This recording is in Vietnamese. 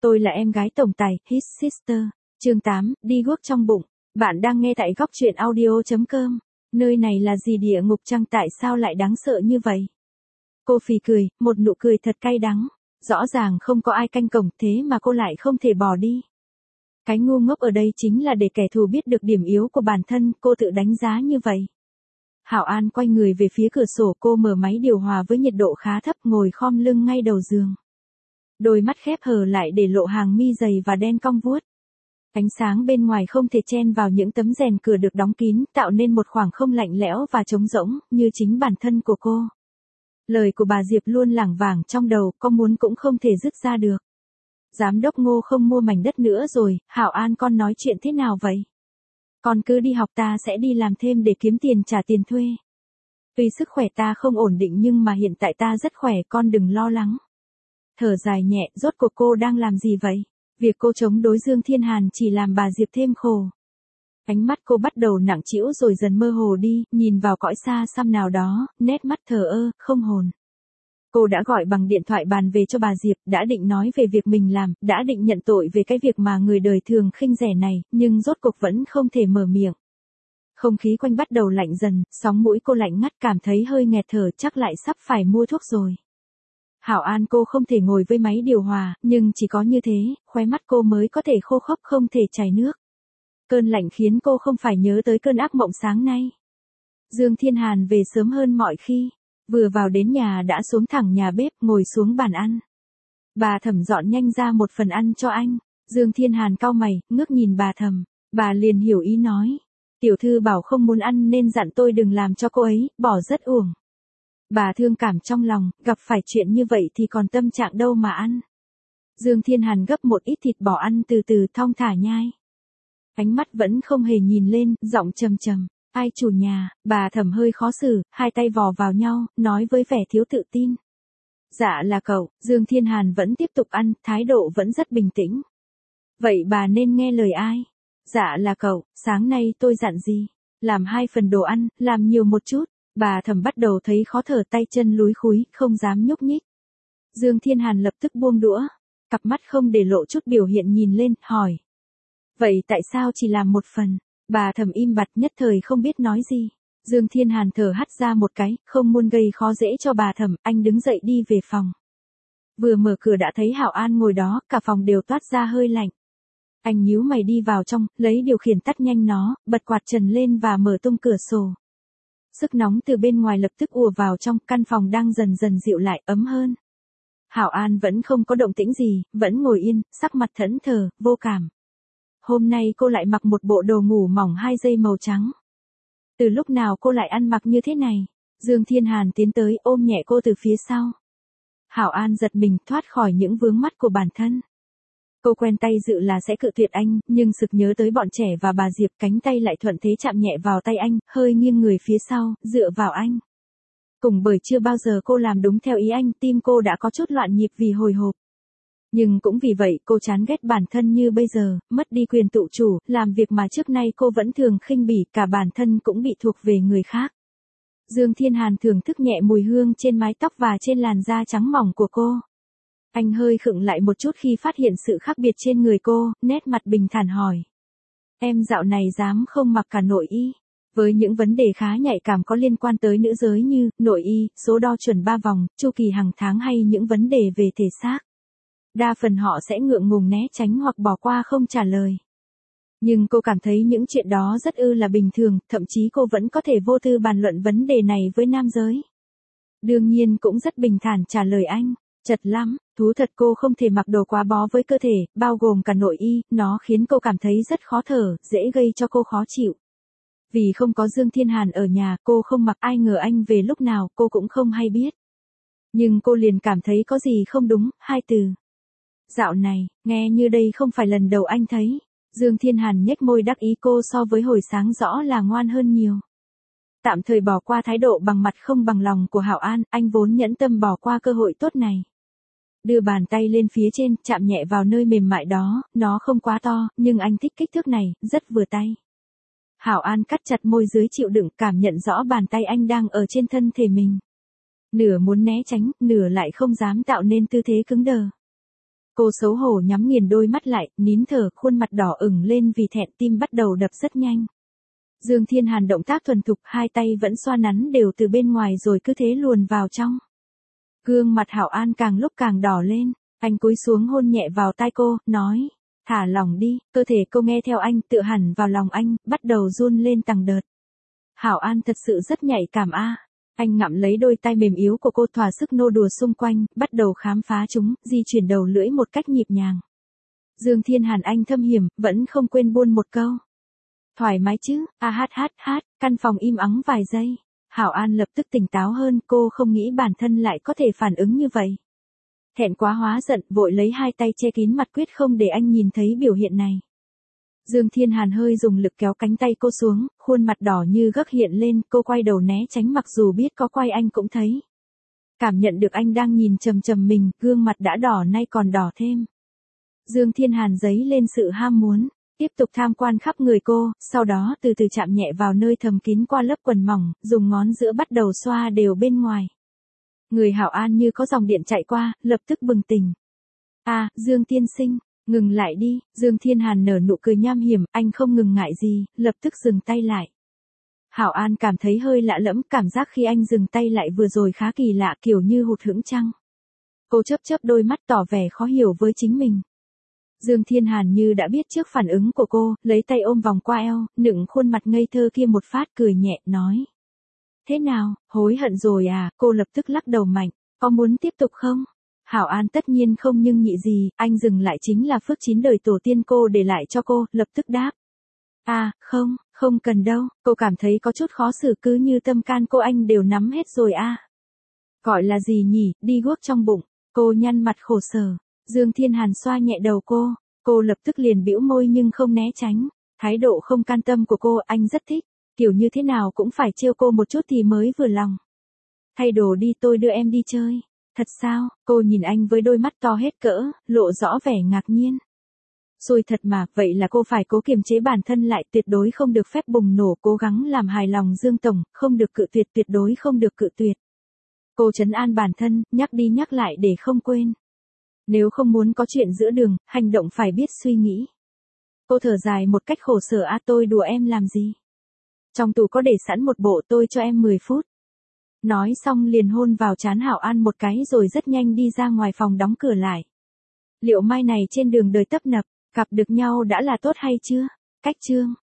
Tôi là em gái tổng tài, His Sister. Chương 8, đi guốc trong bụng. Bạn đang nghe tại góc truyện audio.com. Nơi này là gì địa ngục chăng, tại sao lại đáng sợ như vậy? Cô phì cười, một nụ cười thật cay đắng. Rõ ràng không có ai canh cổng, thế mà cô lại không thể bỏ đi. Cái ngu ngốc ở đây chính là để kẻ thù biết được điểm yếu của bản thân, cô tự đánh giá như vậy. Hảo An quay người về phía cửa sổ, cô mở máy điều hòa với nhiệt độ khá thấp, ngồi khom lưng ngay đầu giường. Đôi mắt khép hờ lại để lộ hàng mi dày và đen cong vuốt. Ánh sáng bên ngoài không thể chen vào những tấm rèn cửa được đóng kín, tạo nên một khoảng không lạnh lẽo và trống rỗng, như chính bản thân của cô. Lời của bà Diệp luôn lảng vảng trong đầu, có muốn cũng không thể dứt ra được. Giám đốc Ngô không mua mảnh đất nữa rồi, Hảo An con nói chuyện thế nào vậy? Con cứ đi học, ta sẽ đi làm thêm để kiếm tiền trả tiền thuê. Tuy sức khỏe ta không ổn định nhưng mà hiện tại ta rất khỏe, con đừng lo lắng. Thở dài nhẹ, rốt cuộc cô đang làm gì vậy? Việc cô chống đối Dương Thiên Hàn chỉ làm bà Diệp thêm khổ. Ánh mắt cô bắt đầu nặng trĩu rồi dần mơ hồ đi, nhìn vào cõi xa xăm nào đó, nét mắt thờ ơ, không hồn. Cô đã gọi bằng điện thoại bàn về cho bà Diệp, đã định nói về việc mình làm, đã định nhận tội về cái việc mà người đời thường khinh rẻ này, nhưng rốt cuộc vẫn không thể mở miệng. Không khí quanh bắt đầu lạnh dần, sóng mũi cô lạnh ngắt, cảm thấy hơi nghẹt thở, chắc lại sắp phải mua thuốc rồi. Hảo An cô không thể ngồi với máy điều hòa, nhưng chỉ có như thế, khóe mắt cô mới có thể khô khốc, không thể chảy nước. Cơn lạnh khiến cô không phải nhớ tới cơn ác mộng sáng nay. Dương Thiên Hàn về sớm hơn mọi khi, vừa vào đến nhà đã xuống thẳng nhà bếp, ngồi xuống bàn ăn. Bà Thẩm dọn nhanh ra một phần ăn cho anh. Dương Thiên Hàn cau mày, ngước nhìn bà Thẩm, bà liền hiểu ý nói. Tiểu thư bảo không muốn ăn nên dặn tôi đừng làm cho cô ấy, bỏ rất uổng. Bà thương cảm trong lòng, gặp phải chuyện như vậy thì còn tâm trạng đâu mà ăn. Dương Thiên Hàn gấp một ít thịt bò ăn từ từ thong thả nhai. Ánh mắt vẫn không hề nhìn lên, giọng trầm trầm. Ai chủ nhà? Bà Thẩm hơi khó xử, hai tay vò vào nhau, nói với vẻ thiếu tự tin. Dạ là cậu. Dương Thiên Hàn vẫn tiếp tục ăn, thái độ vẫn rất bình tĩnh. Vậy bà nên nghe lời ai? Dạ là cậu, sáng nay tôi dặn gì? Làm 2 phần đồ ăn, làm nhiều một chút. Bà Thẩm bắt đầu thấy khó thở, tay chân lúi khúi, không dám nhúc nhích. Dương Thiên Hàn lập tức buông đũa, cặp mắt không để lộ chút biểu hiện nhìn lên, hỏi. Vậy tại sao chỉ làm 1 phần? Bà Thẩm im bặt, nhất thời không biết nói gì. Dương Thiên Hàn thở hắt ra một cái, không muốn gây khó dễ cho bà Thẩm, anh đứng dậy đi về phòng. Vừa mở cửa đã thấy Hảo An ngồi đó, cả phòng đều toát ra hơi lạnh. Anh nhíu mày đi vào trong, lấy điều khiển tắt nhanh nó, bật quạt trần lên và mở tung cửa sổ. Sức nóng từ bên ngoài lập tức ùa vào trong, căn phòng đang dần dần dịu lại, ấm hơn. Hảo An vẫn không có động tĩnh gì, vẫn ngồi yên, sắc mặt thẫn thờ, vô cảm. Hôm nay cô lại mặc một bộ đồ ngủ mỏng 2 dây màu trắng. Từ lúc nào cô lại ăn mặc như thế này? Dương Thiên Hàn tiến tới ôm nhẹ cô từ phía sau. Hảo An giật mình, thoát khỏi những vướng mắc của bản thân. Cô quen tay dự là sẽ cự tuyệt anh, nhưng sực nhớ tới bọn trẻ và bà Diệp, cánh tay lại thuận thế chạm nhẹ vào tay anh, hơi nghiêng người phía sau, dựa vào anh. Cùng bởi chưa bao giờ cô làm đúng theo ý anh, tim cô đã có chút loạn nhịp vì hồi hộp. Nhưng cũng vì vậy cô chán ghét bản thân như bây giờ, mất đi quyền tự chủ, làm việc mà trước nay cô vẫn thường khinh bỉ, cả bản thân cũng bị thuộc về người khác. Dương Thiên Hàn thưởng thức nhẹ mùi hương trên mái tóc và trên làn da trắng mỏng của cô. Anh hơi khựng lại một chút khi phát hiện sự khác biệt trên người cô, nét mặt bình thản hỏi. Em dạo này dám không mặc cả nội y? Với những vấn đề khá nhạy cảm có liên quan tới nữ giới như nội y, số đo chuẩn 3 vòng, chu kỳ hàng tháng hay những vấn đề về thể xác. Đa phần họ sẽ ngượng ngùng né tránh hoặc bỏ qua không trả lời. Nhưng cô cảm thấy những chuyện đó rất là bình thường, thậm chí cô vẫn có thể vô tư bàn luận vấn đề này với nam giới. Đương nhiên cũng rất bình thản trả lời anh. Chật lắm, thú thật cô không thể mặc đồ quá bó với cơ thể, bao gồm cả nội y, nó khiến cô cảm thấy rất khó thở, dễ gây cho cô khó chịu. Vì không có Dương Thiên Hàn ở nhà, cô không mặc, ai ngờ anh về lúc nào, cô cũng không hay biết. Nhưng cô liền cảm thấy có gì không đúng, 2 từ. Dạo này, nghe như đây không phải lần đầu anh thấy. Dương Thiên Hàn nhếch môi đắc ý, cô so với hồi sáng rõ là ngoan hơn nhiều. Tạm thời bỏ qua thái độ bằng mặt không bằng lòng của Hảo An, anh vốn nhẫn tâm bỏ qua cơ hội tốt này. Đưa bàn tay lên phía trên, chạm nhẹ vào nơi mềm mại đó, nó không quá to, nhưng anh thích kích thước này, rất vừa tay. Hảo An cắt chặt môi dưới chịu đựng, cảm nhận rõ bàn tay anh đang ở trên thân thể mình. Nửa muốn né tránh, nửa lại không dám tạo nên tư thế cứng đờ. Cô xấu hổ nhắm nghiền đôi mắt lại, nín thở, khuôn mặt đỏ ửng lên vì thẹn, tim bắt đầu đập rất nhanh. Dương Thiên Hàn động tác thuần thục, hai tay vẫn xoa nắn đều từ bên ngoài rồi cứ thế luồn vào trong. Gương mặt Hảo An càng lúc càng đỏ lên, anh cúi xuống hôn nhẹ vào tai cô, nói, thả lỏng đi, cơ thể cô nghe theo anh, tựa hẳn vào lòng anh, bắt đầu run lên từng đợt. Hảo An thật sự rất nhạy cảm a. Anh ngậm lấy đôi tay mềm yếu của cô thỏa sức nô đùa xung quanh, bắt đầu khám phá chúng, di chuyển đầu lưỡi một cách nhịp nhàng. Dương Thiên Hàn anh thâm hiểm, vẫn không quên buôn một câu. Thoải mái chứ, hát, căn phòng im ắng vài giây. Hảo An lập tức tỉnh táo hơn, cô không nghĩ bản thân lại có thể phản ứng như vậy. Thẹn quá hóa giận, vội lấy hai tay che kín mặt quyết không để anh nhìn thấy biểu hiện này. Dương Thiên Hàn hơi dùng lực kéo cánh tay cô xuống, khuôn mặt đỏ như gấc hiện lên, cô quay đầu né tránh mặc dù biết có quay anh cũng thấy. Cảm nhận được anh đang nhìn chằm chằm mình, gương mặt đã đỏ nay còn đỏ thêm. Dương Thiên Hàn dấy lên sự ham muốn, tiếp tục tham quan khắp người cô, sau đó từ từ chạm nhẹ vào nơi thầm kín qua lớp quần mỏng, dùng ngón giữa bắt đầu xoa đều bên ngoài. Người Hảo An như có dòng điện chạy qua, lập tức bừng tỉnh. Dương tiên sinh, ngừng lại đi, Dương Thiên Hàn nở nụ cười nham hiểm, anh không ngừng ngại gì, lập tức dừng tay lại. Hảo An cảm thấy hơi lạ lẫm, cảm giác khi anh dừng tay lại vừa rồi khá kỳ lạ, kiểu như hụt hẫng chăng. Cô chớp chớp đôi mắt tỏ vẻ khó hiểu với chính mình. Dương Thiên Hàn như đã biết trước phản ứng của cô, lấy tay ôm vòng qua eo, nựng khuôn mặt ngây thơ kia một phát, cười nhẹ, nói. Thế nào, hối hận rồi à? Cô lập tức lắc đầu mạnh, có muốn tiếp tục không? Hảo An tất nhiên không nhưng nhị gì, anh dừng lại chính là phước 9 đời tổ tiên cô để lại cho cô, lập tức đáp. Không cần đâu, cô cảm thấy có chút khó xử, cứ như tâm can cô anh đều nắm hết rồi à. Gọi là gì nhỉ, đi guốc trong bụng, cô nhăn mặt khổ sở. Dương Thiên Hàn xoa nhẹ đầu cô lập tức liền bĩu môi nhưng không né tránh, thái độ không can tâm của cô anh rất thích, kiểu như thế nào cũng phải trêu cô một chút thì mới vừa lòng. Thay đồ đi, tôi đưa em đi chơi. Thật sao? Cô nhìn anh với đôi mắt to hết cỡ, lộ rõ vẻ ngạc nhiên. Xui thật mà, vậy là cô phải cố kiềm chế bản thân lại, tuyệt đối không được phép bùng nổ, cố gắng làm hài lòng Dương Tổng, không được cự tuyệt, tuyệt đối không được cự tuyệt. Cô trấn an bản thân, nhắc đi nhắc lại để không quên. Nếu không muốn có chuyện giữa đường, hành động phải biết suy nghĩ. Cô thở dài một cách khổ sở, tôi đùa em làm gì? Trong tủ có để sẵn một bộ, tôi cho em 10 phút. Nói xong liền hôn vào trán Hảo An một cái rồi rất nhanh đi ra ngoài phòng đóng cửa lại. Liệu mai này trên đường đời tấp nập, gặp được nhau đã là tốt hay chưa? Cách chương